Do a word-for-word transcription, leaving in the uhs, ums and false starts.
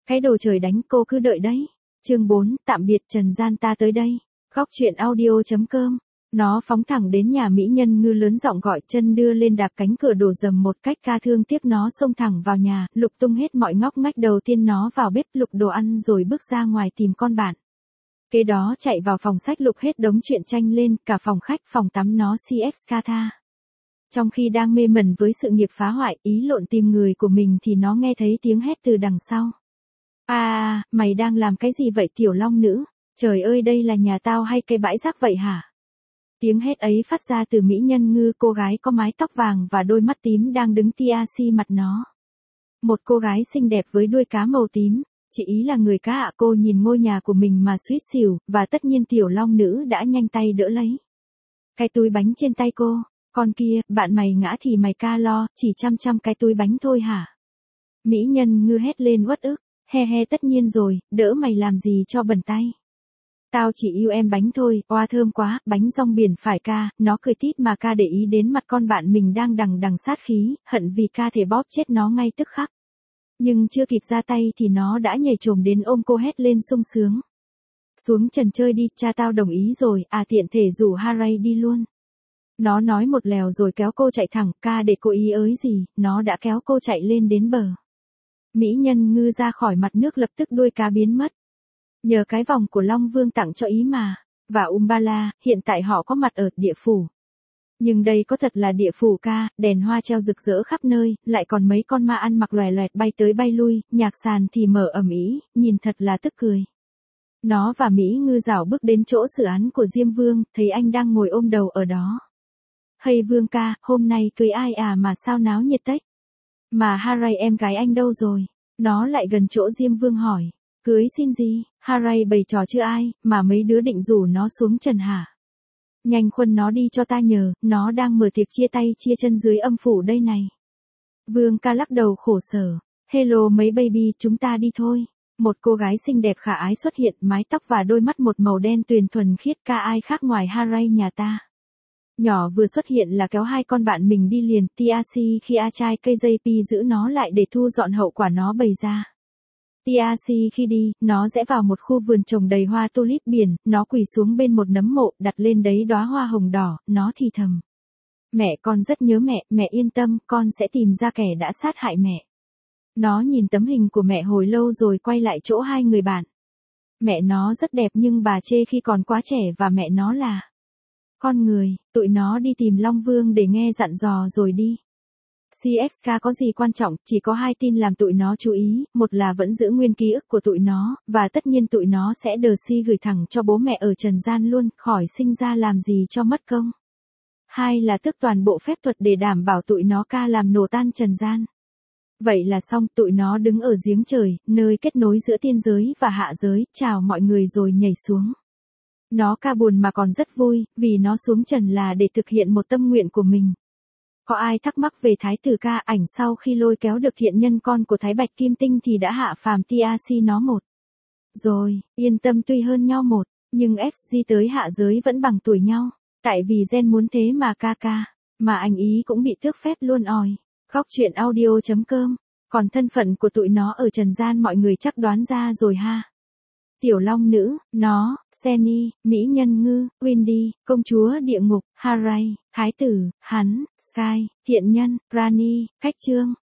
Cái đồ trời đánh, cô cứ đợi đấy. Chương bốn, tạm biệt trần gian ta tới đây. Góc truyện audio.com. Nó phóng thẳng đến nhà mỹ nhân ngư lớn giọng gọi, chân đưa lên đạp cánh cửa đổ dầm một cách ca thương tiếc, nó xông thẳng vào nhà, lục tung hết mọi ngóc ngách. Đầu tiên nó vào bếp lục đồ ăn rồi bước ra ngoài tìm con bạn. Kế đó chạy vào phòng sách lục hết đống truyện tranh lên, cả phòng khách, phòng tắm nó xê ét Kata. Trong khi đang mê mẩn với sự nghiệp phá hoại, ý lộn tìm người của mình thì nó nghe thấy tiếng hét từ đằng sau. À, mày đang làm cái gì vậy tiểu long nữ? Trời ơi, đây là nhà tao hay cái bãi rác vậy hả? Tiếng hét ấy phát ra từ mỹ nhân ngư, cô gái có mái tóc vàng và đôi mắt tím đang đứng tia si mặt nó. Một cô gái xinh đẹp với đuôi cá màu tím. Chị ý là người cá ạ. Cô nhìn ngôi nhà của mình mà suýt xỉu, và tất nhiên tiểu long nữ đã nhanh tay đỡ lấy cái túi bánh trên tay cô. Con kia, bạn mày ngã thì mày ca lo, chỉ chăm chăm cái túi bánh thôi hả? Mỹ nhân ngư hét lên uất ức. He he, tất nhiên rồi, đỡ mày làm gì cho bẩn tay. Tao chỉ yêu em bánh thôi, oa thơm quá, bánh rong biển phải ca. Nó cười tít mà ca để ý đến mặt con bạn mình đang đằng đằng sát khí, hận vì ca thể bóp chết nó ngay tức khắc. Nhưng chưa kịp ra tay thì nó đã nhảy chồm đến ôm cô, hét lên sung sướng. Xuống trần chơi đi, cha tao đồng ý rồi, à tiện thể rủ Haray đi luôn. Nó nói một lèo rồi kéo cô chạy thẳng, ca để cô ý ới gì, nó đã kéo cô chạy lên đến bờ. Mỹ nhân ngư ra khỏi mặt nước lập tức đuôi cá biến mất. Nhờ cái vòng của Long Vương tặng cho ý mà. Và Umbala, hiện tại họ có mặt ở địa phủ. Nhưng đây có thật là địa phủ ca, đèn hoa treo rực rỡ khắp nơi, lại còn mấy con ma ăn mặc loè loẹt bay tới bay lui, nhạc sàn thì mở ầm ĩ, nhìn thật là tức cười. Nó và Mỹ ngư rảo bước đến chỗ xử án của Diêm Vương, thấy anh đang ngồi ôm đầu ở đó. Hay Vương ca, hôm nay cưới ai à mà sao náo nhiệt tếch? Mà Haray em gái anh đâu rồi? Nó lại gần chỗ Diêm Vương hỏi. Cưới xin gì? Haray bày trò chưa ai, mà mấy đứa định rủ nó xuống trần hả? Nhanh khuân nó đi cho ta nhờ, nó đang mở tiệc chia tay chia chân dưới âm phủ đây này. Vương ca lắc đầu khổ sở. Hello mấy baby, chúng ta đi thôi. Một cô gái xinh đẹp khả ái xuất hiện, mái tóc và đôi mắt một màu đen tuyền thuần khiết, ca ai khác ngoài Haray nhà ta. Nhỏ vừa xuất hiện là kéo hai con bạn mình đi liền, Tiasi khi A trai cây dây pi giữ nó lại để thu dọn hậu quả nó bày ra. Tiasi khi đi, nó rẽ vào một khu vườn trồng đầy hoa tulip biển, nó quỳ xuống bên một nấm mộ, đặt lên đấy đóa hoa hồng đỏ, nó thì thầm. Mẹ con rất nhớ mẹ, mẹ yên tâm, con sẽ tìm ra kẻ đã sát hại mẹ. Nó nhìn tấm hình của mẹ hồi lâu rồi quay lại chỗ hai người bạn. Mẹ nó rất đẹp nhưng bà chê khi còn quá trẻ và mẹ nó là con người. Tụi nó đi tìm Long Vương để nghe dặn dò rồi đi. xê ét ca có gì quan trọng, chỉ có hai tin làm tụi nó chú ý, một là vẫn giữ nguyên ký ức của tụi nó, và tất nhiên tụi nó sẽ đờ si gửi thẳng cho bố mẹ ở trần gian luôn, khỏi sinh ra làm gì cho mất công. Hai là tước toàn bộ phép thuật để đảm bảo tụi nó ca làm nổ tan trần gian. Vậy là xong, tụi nó đứng ở giếng trời, nơi kết nối giữa tiên giới và hạ giới, chào mọi người rồi nhảy xuống. Nó ca buồn mà còn rất vui, vì nó xuống trần là để thực hiện một tâm nguyện của mình. Có ai thắc mắc về Thái tử ca, ảnh sau khi lôi kéo được hiện nhân con của Thái Bạch Kim Tinh thì đã hạ phàm Tiasi nó một. Rồi, yên tâm, tuy hơn nhau một, nhưng ích giê tới hạ giới vẫn bằng tuổi nhau. Tại vì gen muốn thế mà ca ca, mà anh ý cũng bị tước phép luôn òi. Góc truyện audio.com. Còn thân phận của tụi nó ở trần gian mọi người chắc đoán ra rồi ha. Tiểu long nữ, nó, Seni, mỹ nhân ngư, Windy, công chúa địa ngục, Haray, thái tử, hắn, Sky, thiện nhân, Rani, cách chương.